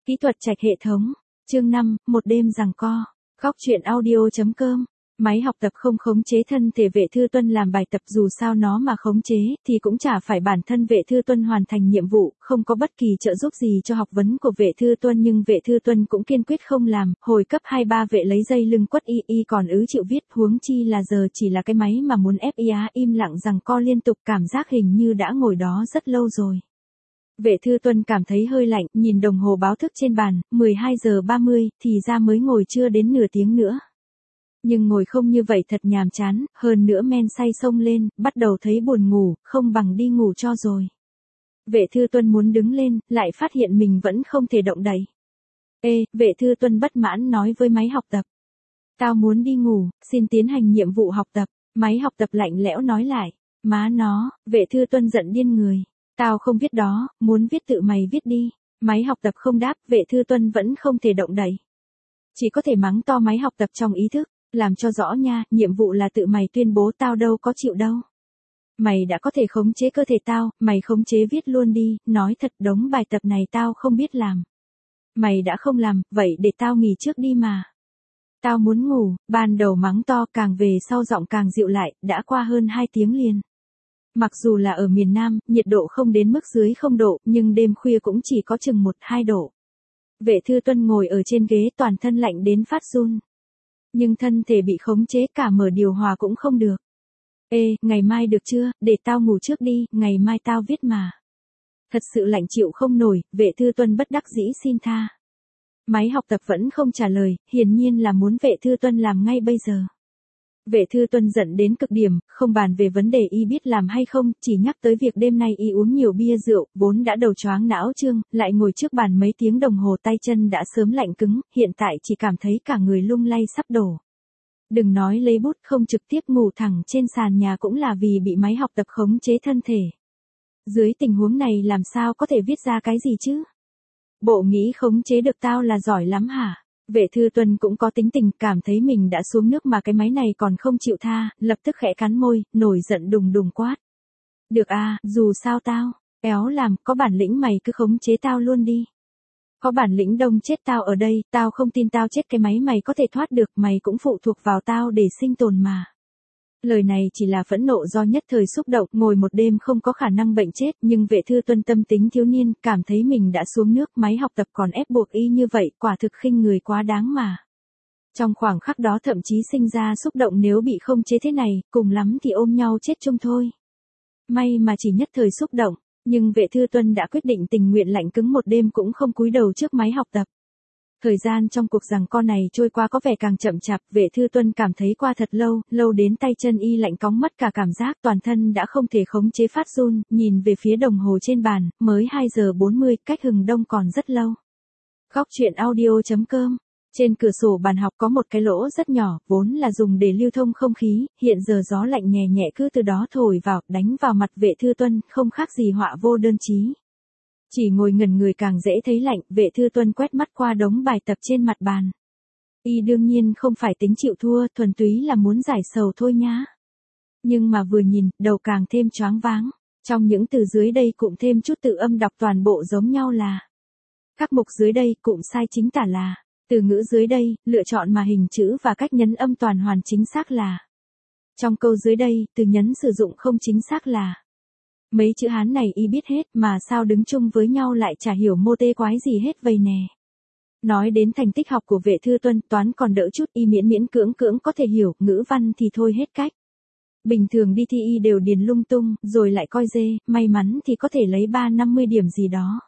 Kỹ thuật trạch hệ thống. Chương 5, một đêm giằng co. Góc truyện audio.com. Máy học tập không khống chế thân thể Vệ Thư Tuân làm bài tập, dù sao nó mà khống chế thì cũng chả phải bản thân Vệ Thư Tuân hoàn thành nhiệm vụ, không có bất kỳ trợ giúp gì cho học vấn của Vệ Thư Tuân, nhưng Vệ Thư Tuân cũng kiên quyết không làm. Hồi cấp 2-3 Vệ lấy dây lưng quất y còn chịu viết, huống chi là giờ chỉ là cái máy mà muốn ép im lặng giằng co liên tục, cảm giác hình như đã ngồi đó rất lâu rồi. Vệ Thư Tuân cảm thấy hơi lạnh, nhìn đồng hồ báo thức trên bàn, 12 giờ 30, thì ra mới ngồi chưa đến nửa tiếng nữa. Nhưng ngồi không như vậy thật nhàm chán, hơn nữa men say xông lên, bắt đầu thấy buồn ngủ, không bằng đi ngủ cho rồi. Vệ Thư Tuân muốn đứng lên, lại phát hiện mình vẫn không thể động đậy. Vệ Thư Tuân bất mãn nói với máy học tập. Tao muốn đi ngủ, xin tiến hành nhiệm vụ học tập. Máy học tập lạnh lẽo nói lại. Má nó, Vệ Thư Tuân giận điên người. Tao không viết đó, muốn viết tự mày viết đi. Máy học tập không đáp, Vệ Thư Tuân vẫn không thể động đậy. Chỉ có thể mắng to máy học tập trong ý thức, làm cho rõ nha, nhiệm vụ là tự mày tuyên bố, tao đâu có chịu đâu. Mày đã có thể khống chế cơ thể tao, mày khống chế viết luôn đi, nói thật đống bài tập này tao không biết làm. Mày đã không làm, vậy để tao nghỉ trước đi mà. Tao muốn ngủ, ban đầu mắng to, càng về sau giọng càng dịu lại, đã qua hơn 2 tiếng liền. Mặc dù là ở miền Nam, nhiệt độ không đến mức dưới 0 độ, nhưng đêm khuya cũng chỉ có chừng 1-2 độ. Vệ Thư Tuân ngồi ở trên ghế toàn thân lạnh đến phát run. Nhưng thân thể bị khống chế, cả mở điều hòa cũng không được. Ngày mai được chưa, để tao ngủ trước đi, ngày mai tao viết mà. Thật sự lạnh chịu không nổi, Vệ Thư Tuân bất đắc dĩ xin tha. Máy học tập vẫn không trả lời, hiển nhiên là muốn Vệ Thư Tuân làm ngay bây giờ. Vệ Thư Tuân giận đến cực điểm, không bàn về vấn đề y biết làm hay không, chỉ nhắc tới việc đêm nay y uống nhiều bia rượu, vốn đã đầu choáng não trương, lại ngồi trước bàn mấy tiếng đồng hồ, tay chân đã sớm lạnh cứng, hiện tại chỉ cảm thấy cả người lung lay sắp đổ. Đừng nói lấy bút, không trực tiếp ngủ thẳng trên sàn nhà cũng là vì bị máy học tập khống chế thân thể. Dưới tình huống này làm sao có thể viết ra cái gì chứ? Bộ nghĩ khống chế được tao là giỏi lắm hả? Vệ Thư Tuân cũng có tính tình, cảm thấy mình đã xuống nước mà cái máy này còn không chịu tha, lập tức khẽ cắn môi, nổi giận đùng đùng quát. Được à, dù sao tao, éo làm, có bản lĩnh mày cứ khống chế tao luôn đi. Có bản lĩnh đông chết tao ở đây, tao không tin tao chết cái máy mày có thể thoát được, mày cũng phụ thuộc vào tao để sinh tồn mà. Lời này chỉ là phẫn nộ do nhất thời xúc động, ngồi một đêm không có khả năng bệnh chết, nhưng Vệ Thư Tuân tâm tính thiếu niên, cảm thấy mình đã xuống nước, máy học tập còn ép buộc y như vậy, quả thực khinh người quá đáng mà. Trong khoảng khắc đó thậm chí sinh ra xúc động, nếu bị không chế thế này, cùng lắm thì ôm nhau chết chung thôi. May mà chỉ nhất thời xúc động, nhưng Vệ Thư Tuân đã quyết định tình nguyện lạnh cứng một đêm cũng không cúi đầu trước máy học tập. Thời gian trong cuộc giằng co này trôi qua có vẻ càng chậm chạp, Vệ Thư Tuân cảm thấy qua thật lâu, lâu đến tay chân y lạnh cóng, mất cả cảm giác, toàn thân đã không thể khống chế phát run, nhìn về phía đồng hồ trên bàn, mới 2 giờ 40, cách hừng đông còn rất lâu. Góc truyện audio.com. Trên cửa sổ bàn học có một cái lỗ rất nhỏ, vốn là dùng để lưu thông không khí, hiện giờ gió lạnh nhẹ nhẹ cứ từ đó thổi vào, đánh vào mặt Vệ Thư Tuân, không khác gì họa vô đơn chí. Chỉ ngồi ngẩn người càng dễ thấy lạnh, Vệ Thư Tuân quét mắt qua đống bài tập trên mặt bàn. Y đương nhiên không phải tính chịu thua, thuần túy là muốn giải sầu thôi nhá. Nhưng mà vừa nhìn, đầu càng thêm choáng váng. Trong những từ dưới đây cụm thêm chút tự âm đọc toàn bộ giống nhau là. Các mục dưới đây cụm sai chính tả là. Từ ngữ dưới đây, lựa chọn mà hình chữ và cách nhấn âm toàn hoàn chính xác là. Trong câu dưới đây, từ nhấn sử dụng không chính xác là. Mấy chữ Hán này y biết hết, mà sao đứng chung với nhau lại chả hiểu mô tê quái gì hết vậy nè. Nói đến thành tích học của Vệ Thư Tuân, toán còn đỡ chút, y miễn cưỡng có thể hiểu, ngữ văn thì thôi hết cách. Bình thường đi thi y đều điền lung tung, rồi lại coi dê, may mắn thì có thể lấy 3-50 điểm gì đó.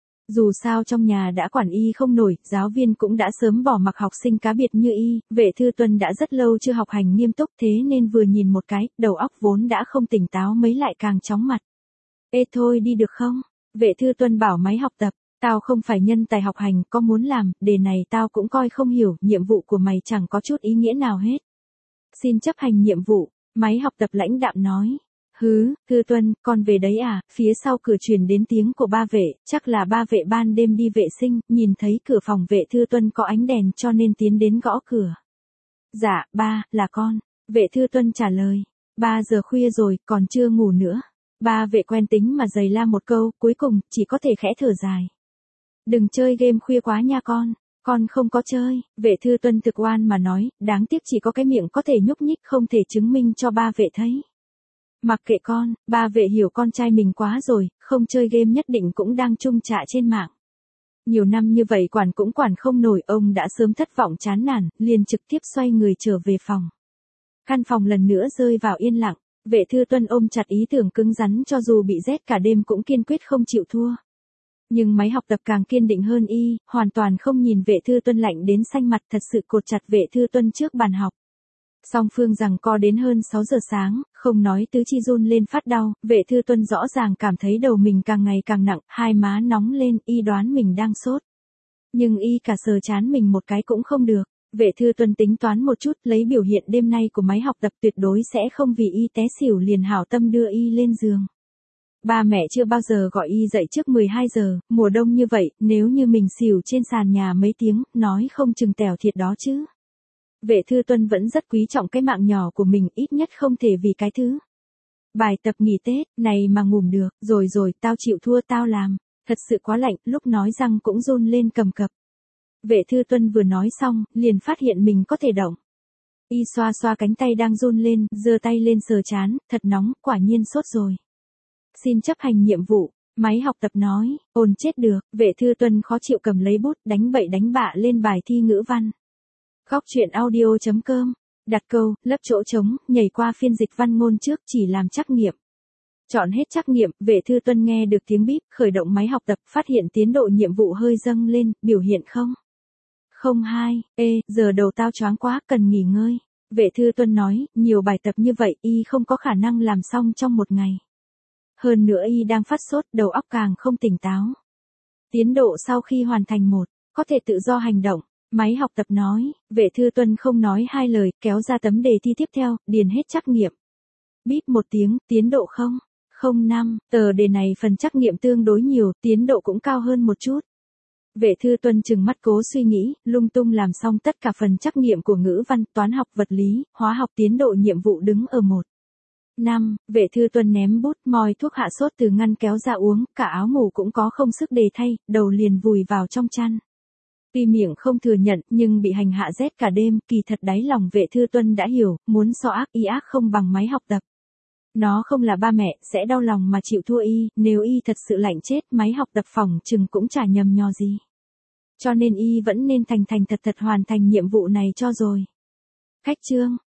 Dù sao trong nhà đã quản y không nổi, giáo viên cũng đã sớm bỏ mặc học sinh cá biệt như y, Vệ Thư Tuân đã rất lâu chưa học hành nghiêm túc, thế nên vừa nhìn một cái, đầu óc vốn đã không tỉnh táo mấy lại càng chóng mặt. Thôi đi được không? Vệ Thư Tuân bảo máy học tập, tao không phải nhân tài học hành, có muốn làm, đề này tao cũng coi không hiểu, nhiệm vụ của mày chẳng có chút ý nghĩa nào hết. Xin chấp hành nhiệm vụ, máy học tập lãnh đạm nói. Thư Tuân, con về đấy à? Phía sau cửa truyền đến tiếng của ba Vệ, chắc là ba Vệ ban đêm đi vệ sinh, nhìn thấy cửa phòng Vệ Thư Tuân có ánh đèn cho nên tiến đến gõ cửa. Dạ, ba, là con. Vệ Thư Tuân trả lời. 3 giờ khuya rồi, còn chưa ngủ nữa. Ba Vệ quen tính mà giày la một câu, cuối cùng, chỉ có thể khẽ thở dài. Đừng chơi game khuya quá nha con không có chơi, vệ thư tuân thực oan mà nói, đáng tiếc chỉ có cái miệng có thể nhúc nhích không thể chứng minh cho ba vệ thấy. Mặc kệ con, ba vệ hiểu con trai mình quá rồi, không chơi game nhất định cũng đang chung trạ trên mạng. Nhiều năm như vậy quản cũng quản không nổi, ông đã sớm thất vọng chán nản, liền trực tiếp xoay người trở về phòng. Căn phòng lần nữa rơi vào yên lặng, vệ thư tuân ôm chặt ý tưởng cứng rắn cho dù bị rét cả đêm cũng kiên quyết không chịu thua. Nhưng máy học tập càng kiên định hơn hoàn toàn không nhìn vệ thư tuân lạnh đến xanh mặt thật sự cột chặt vệ thư tuân trước bàn học. Song phương giằng co đến hơn 6 giờ sáng, không nói tứ chi run lên phát đau, vệ thư tuân rõ ràng cảm thấy đầu mình càng ngày càng nặng, hai má nóng lên, đoán mình đang sốt. Nhưng cả sờ chán mình một cái cũng không được. Vệ thư tuân tính toán một chút, lấy biểu hiện đêm nay của máy học tập tuyệt đối sẽ không vì té xỉu liền hảo tâm đưa lên giường. Ba mẹ chưa bao giờ gọi dậy trước 12 giờ, mùa đông như vậy, nếu như mình xỉu trên sàn nhà mấy tiếng, nói không chừng tèo thiệt đó chứ. Vệ thư tuân vẫn rất quý trọng cái mạng nhỏ của mình, ít nhất không thể vì cái thứ. Bài tập nghỉ Tết, này mà ngủm được, rồi, tao chịu thua tao làm, thật sự quá lạnh, lúc nói răng cũng run lên cầm cập. Vệ thư tuân vừa nói xong, liền phát hiện mình có thể động. Xoa xoa cánh tay đang run lên, giơ tay lên sờ chán, thật nóng, quả nhiên sốt rồi. Xin chấp hành nhiệm vụ, máy học tập nói, ồn chết được, vệ thư tuân khó chịu cầm lấy bút, đánh bậy đánh bạ lên bài thi ngữ văn. Góc truyện audio.com, đặt câu, lấp chỗ trống, nhảy qua phiên dịch văn ngôn trước chỉ làm trắc nghiệm. Chọn hết trắc nghiệm, vệ thư tuân nghe được tiếng bíp, khởi động máy học tập, phát hiện tiến độ nhiệm vụ hơi dâng lên, biểu hiện 02, giờ đầu tao choáng quá, cần nghỉ ngơi. Vệ thư tuân nói, nhiều bài tập như vậy, không có khả năng làm xong trong một ngày. Hơn nữa đang phát sốt, đầu óc càng không tỉnh táo. Tiến độ sau khi hoàn thành có thể tự do hành động. Máy học tập nói, vệ thư tuân không nói hai lời, kéo ra tấm đề thi tiếp theo, điền hết trắc nghiệm. Bíp một tiếng, tiến độ 05, tờ đề này phần trắc nghiệm tương đối nhiều, tiến độ cũng cao hơn một chút. Vệ thư tuân trừng mắt cố suy nghĩ, lung tung làm xong tất cả phần trắc nghiệm của ngữ văn, toán học, vật lý, hóa học, tiến độ nhiệm vụ đứng ở 5, vệ thư tuân ném bút, moi thuốc hạ sốt từ ngăn kéo ra uống, cả áo ngủ cũng có không sức đề thay, đầu liền vùi vào trong chăn. Tuy miệng không thừa nhận, nhưng bị hành hạ rét cả đêm, kỳ thật đáy lòng vệ thư tuân đã hiểu, muốn so ác ác không bằng máy học tập. Nó không là ba mẹ, sẽ đau lòng mà chịu thua nếu thật sự lạnh chết, máy học tập phòng chừng cũng chả nhầm nhò gì. Cho nên vẫn nên thành thật hoàn thành nhiệm vụ này cho rồi. Cách chương